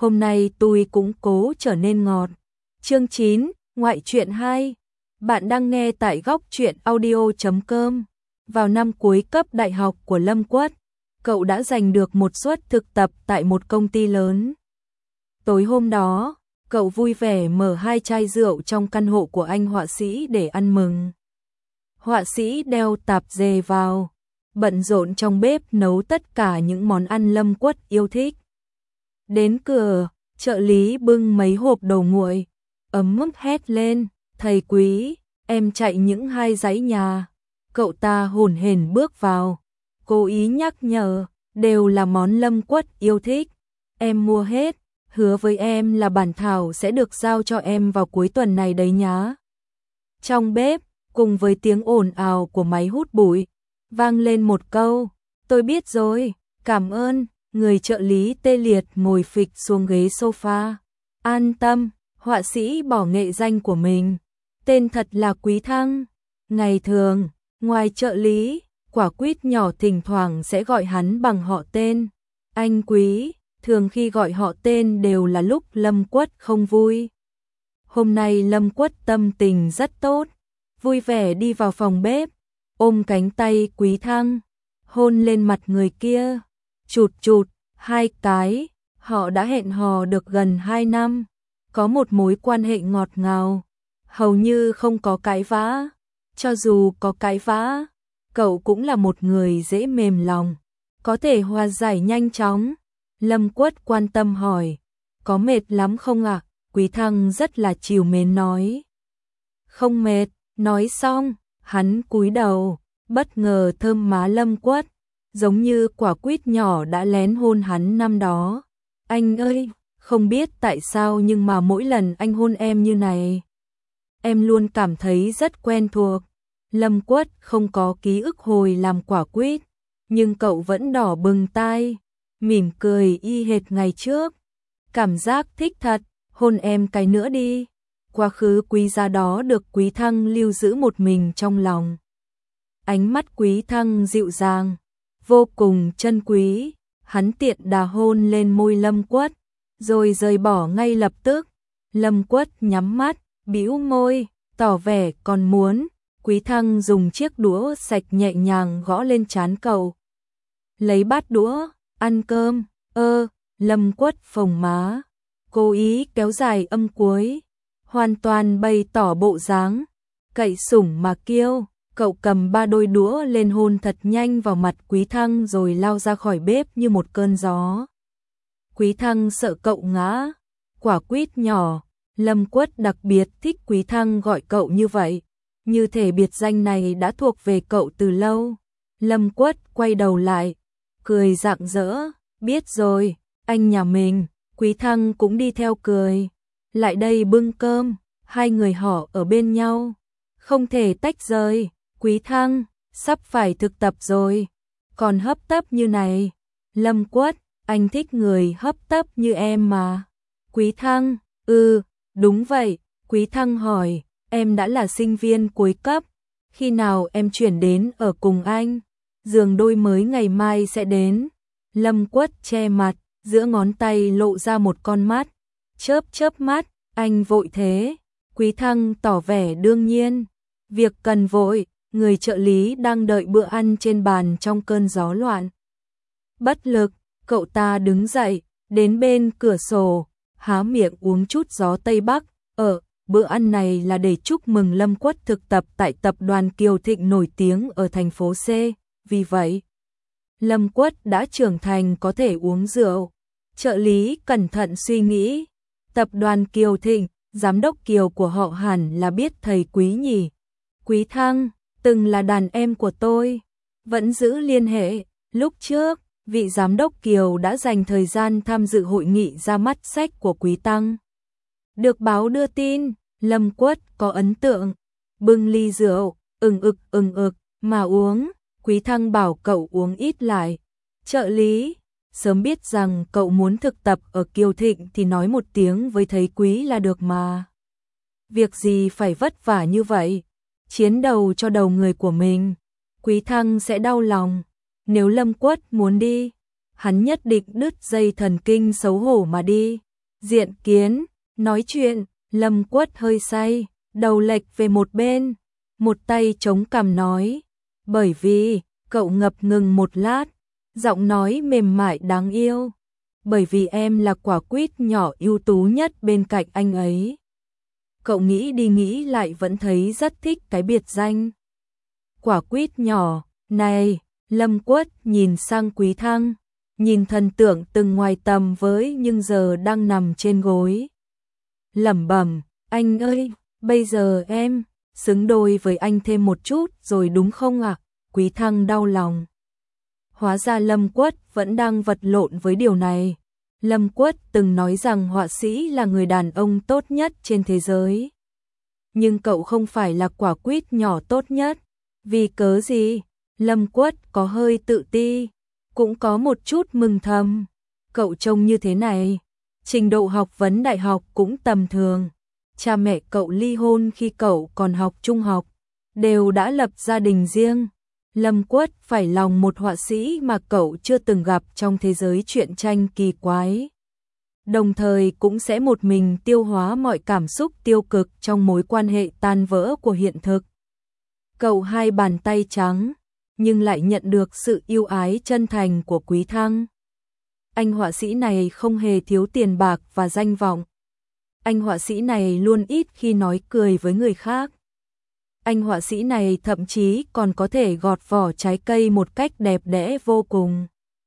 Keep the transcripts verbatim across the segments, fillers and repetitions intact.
hôm nay tôi cũng cố trở nên ngọt. Chương chín, ngoại truyện hai. Bạn đang nghe tại góc truyện audio chấm com. Vào năm cuối cấp đại học của Lâm Quất, cậu đã giành được một suất thực tập tại một công ty lớn. Tối hôm đó, cậu vui vẻ mở hai chai rượu trong căn hộ của anh họa sĩ để ăn mừng. Họa sĩ đeo tạp dề vào, bận rộn trong bếp nấu tất cả những món ăn Lâm Quất yêu thích. Đến cửa, trợ lý bưng mấy hộp đồ nguội, ấm mức hét lên, thầy Quý, em chạy những hai dãy nhà. Cậu ta hổn hển bước vào, cố ý nhắc nhở, đều là món Lâm Quất yêu thích. Em mua hết, hứa với em là bản thảo sẽ được giao cho em vào cuối tuần này đấy nhá. Trong bếp, cùng với tiếng ồn ào của máy hút bụi, vang lên một câu, tôi biết rồi, cảm ơn. Người trợ lý tê liệt ngồi phịch xuống ghế sofa. An tâm, họa sĩ bỏ nghệ danh của mình. Tên thật là Quý Thăng. Ngày thường, ngoài trợ lý, quả quýt nhỏ thỉnh thoảng sẽ gọi hắn bằng họ tên. Anh Quý, thường khi gọi họ tên đều là lúc Lâm Quất không vui. Hôm nay Lâm Quất tâm tình rất tốt, vui vẻ đi vào phòng bếp, ôm cánh tay Quý Thăng, hôn lên mặt người kia. Chụt chụt, hai cái, họ đã hẹn hò được gần hai năm, có một mối quan hệ ngọt ngào, hầu như không có cãi vã. Cho dù có cãi vã, cậu cũng là một người dễ mềm lòng, có thể hòa giải nhanh chóng. Lâm Quất quan tâm hỏi, có mệt lắm không ạ? À? Quý Thăng rất là trìu mến nói, không mệt. Nói xong, hắn cúi đầu, bất ngờ thơm má Lâm Quất, giống như quả quýt nhỏ đã lén hôn hắn năm đó. Anh ơi, không biết tại sao nhưng mà mỗi lần anh hôn em như này, em luôn cảm thấy rất quen thuộc. Lâm Quất không có ký ức hồi làm quả quýt, nhưng cậu vẫn đỏ bừng tai, mỉm cười y hệt ngày trước. Cảm giác thích thật, hôn em cái nữa đi. Quá khứ quý giá đó được Quý Thăng lưu giữ một mình trong lòng. Ánh mắt Quý Thăng dịu dàng, vô cùng chân quý, hắn tiện đà hôn lên môi Lâm Quất, rồi rời bỏ ngay lập tức. Lâm Quất nhắm mắt, bĩu môi, tỏ vẻ còn muốn. Quý Thăng dùng chiếc đũa sạch nhẹ nhàng gõ lên trán cậu. Lấy bát đũa, ăn cơm. Ơ, Lâm Quất phồng má, cố ý kéo dài âm cuối, hoàn toàn bày tỏ bộ dáng cậy sủng mà kiêu. Cậu cầm ba đôi đũa lên hôn thật nhanh vào mặt Quý Thăng rồi lao ra khỏi bếp như một cơn gió. Quý Thăng sợ cậu ngã, quả quýt nhỏ. Lâm Quất đặc biệt thích Quý Thăng gọi cậu như vậy, như thể biệt danh này đã thuộc về cậu từ lâu. Lâm Quất quay đầu lại, cười rạng rỡ, biết rồi, anh nhà mình. Quý Thăng cũng đi theo cười, lại đây bưng cơm. Hai người họ ở bên nhau, không thể tách rời. Quý Thăng, sắp phải thực tập rồi, còn hấp tấp như này. Lâm Quất, anh thích người hấp tấp như em mà. Quý Thăng, ừ, đúng vậy. Quý Thăng hỏi, em đã là sinh viên cuối cấp, khi nào em chuyển đến ở cùng anh? Giường đôi mới ngày mai sẽ đến. Lâm Quất che mặt, giữa ngón tay lộ ra một con mắt, chớp chớp mắt, anh vội thế? Quý Thăng tỏ vẻ đương nhiên, việc cần vội. Người trợ lý đang đợi bữa ăn trên bàn trong cơn gió loạn. Bất lực, cậu ta đứng dậy, đến bên cửa sổ, há miệng uống chút gió Tây Bắc. Ở, bữa ăn này là để chúc mừng Lâm Quất thực tập tại tập đoàn Kiều Thịnh nổi tiếng ở thành phố C. Vì vậy, Lâm Quất đã trưởng thành có thể uống rượu. Trợ lý cẩn thận suy nghĩ, tập đoàn Kiều Thịnh, giám đốc Kiều của họ hẳn là biết thầy Quý nhỉ. Quý Thăng, từng là đàn em của tôi, vẫn giữ liên hệ. Lúc trước, vị giám đốc Kiều đã dành thời gian tham dự hội nghị ra mắt sách của Quý Tăng. Được báo đưa tin, Lâm Quất có ấn tượng, bưng ly rượu, ừng ực ừng ực mà uống. Quý Thăng bảo cậu uống ít lại. Trợ lý, sớm biết rằng cậu muốn thực tập ở Kiều Thịnh thì nói một tiếng với thầy Quý là được mà. Việc gì phải vất vả như vậy? Chiến đầu cho đầu người của mình, Quý Thăng sẽ đau lòng. Nếu Lâm Quất muốn đi, hắn nhất định đứt dây thần kinh xấu hổ mà đi. Diện Kiến, nói chuyện, Lâm Quất hơi say, đầu lệch về một bên, một tay chống cằm nói, bởi vì, cậu ngập ngừng một lát, giọng nói mềm mại đáng yêu, bởi vì em là quả quýt nhỏ ưu tú nhất bên cạnh anh ấy. Cậu nghĩ đi nghĩ lại vẫn thấy rất thích cái biệt danh. Quả quýt nhỏ, này, Lâm Quất nhìn sang Quý Thăng, nhìn thần tượng từng ngoài tầm với nhưng giờ đang nằm trên gối. Lẩm bẩm, anh ơi, bây giờ em, xứng đôi với anh thêm một chút rồi đúng không ạ? Quý Thăng đau lòng. Hóa ra Lâm Quất vẫn đang vật lộn với điều này. Lâm Quất từng nói rằng họa sĩ là người đàn ông tốt nhất trên thế giới. Nhưng cậu không phải là quả quýt nhỏ tốt nhất. Vì cớ gì? Lâm Quất có hơi tự ti, cũng có một chút mừng thầm. Cậu trông như thế này, trình độ học vấn đại học cũng tầm thường. Cha mẹ cậu ly hôn khi cậu còn học trung học, đều đã lập gia đình riêng. Lâm Quất phải lòng một họa sĩ mà cậu chưa từng gặp trong thế giới truyện tranh kỳ quái. Đồng thời cũng sẽ một mình tiêu hóa mọi cảm xúc tiêu cực trong mối quan hệ tan vỡ của hiện thực. Cậu hai bàn tay trắng, nhưng lại nhận được sự yêu ái chân thành của Quý Thăng. Anh họa sĩ này không hề thiếu tiền bạc và danh vọng. Anh họa sĩ này luôn ít khi nói cười với người khác. Anh họa sĩ này thậm chí còn có thể gọt vỏ trái cây một cách đẹp đẽ vô cùng.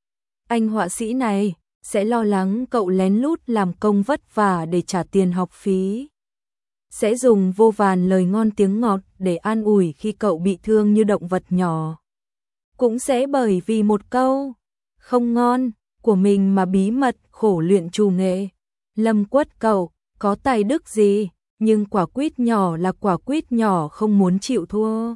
Anh họa sĩ này sẽ lo lắng cậu lén lút làm công vất vả để trả tiền học phí. Sẽ dùng vô vàn lời ngon tiếng ngọt để an ủi khi cậu bị thương như động vật nhỏ. Cũng sẽ bởi vì một câu không ngon của mình mà bí mật khổ luyện trù nghệ. Lâm Quất cậu có tài đức gì, nhưng quả quýt nhỏ là quả quýt nhỏ không muốn chịu thua.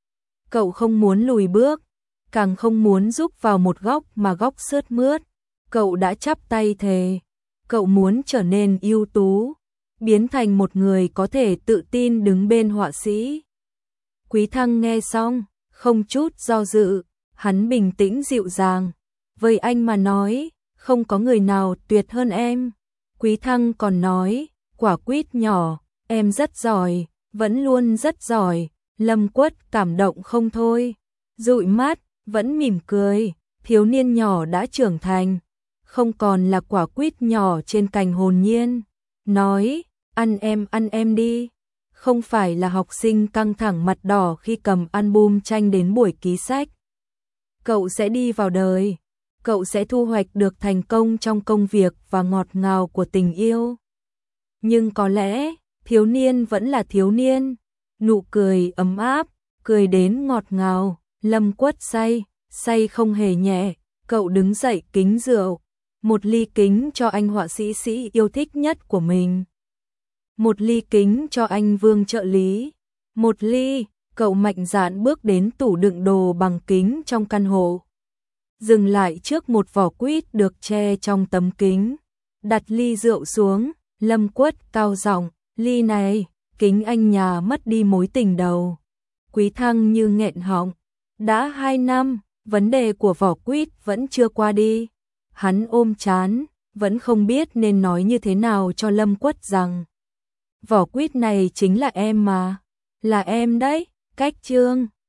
Cậu không muốn lùi bước, càng không muốn rúc vào một góc mà góc sướt mướt. Cậu đã chắp tay thề, cậu muốn trở nên ưu tú, biến thành một người có thể tự tin đứng bên họa sĩ. Quý Thăng nghe xong, không chút do dự, hắn bình tĩnh dịu dàng. Với anh mà nói, không có người nào tuyệt hơn em. Quý Thăng còn nói, quả quýt nhỏ, em rất giỏi, vẫn luôn rất giỏi. Lâm Quất cảm động không thôi, dụi mắt, vẫn mỉm cười. Thiếu niên nhỏ đã trưởng thành, không còn là quả quýt nhỏ trên cành hồn nhiên. Nói, ăn em ăn em đi. Không phải là học sinh căng thẳng mặt đỏ khi cầm album tranh đến buổi ký sách. Cậu sẽ đi vào đời, cậu sẽ thu hoạch được thành công trong công việc và ngọt ngào của tình yêu. Nhưng có lẽ, thiếu niên vẫn là thiếu niên. Nụ cười ấm áp, cười đến ngọt ngào. Lâm Quất say, say không hề nhẹ. Cậu đứng dậy kính rượu, một ly kính cho anh họa sĩ sĩ yêu thích nhất của mình. Một ly kính cho anh Vương trợ lý. Một ly, cậu mạnh dạn bước đến tủ đựng đồ bằng kính trong căn hộ. Dừng lại trước một vỏ quýt được che trong tấm kính. Đặt ly rượu xuống, Lâm Quất cao giọng, ly này, kính anh nhà mất đi mối tình đầu. Quý Thăng như nghẹn họng. Đã hai năm, vấn đề của vỏ quýt vẫn chưa qua đi. Hắn ôm chán, vẫn không biết nên nói như thế nào cho Lâm Quất rằng vỏ quýt này chính là em mà. Là em đấy, Cách Chương.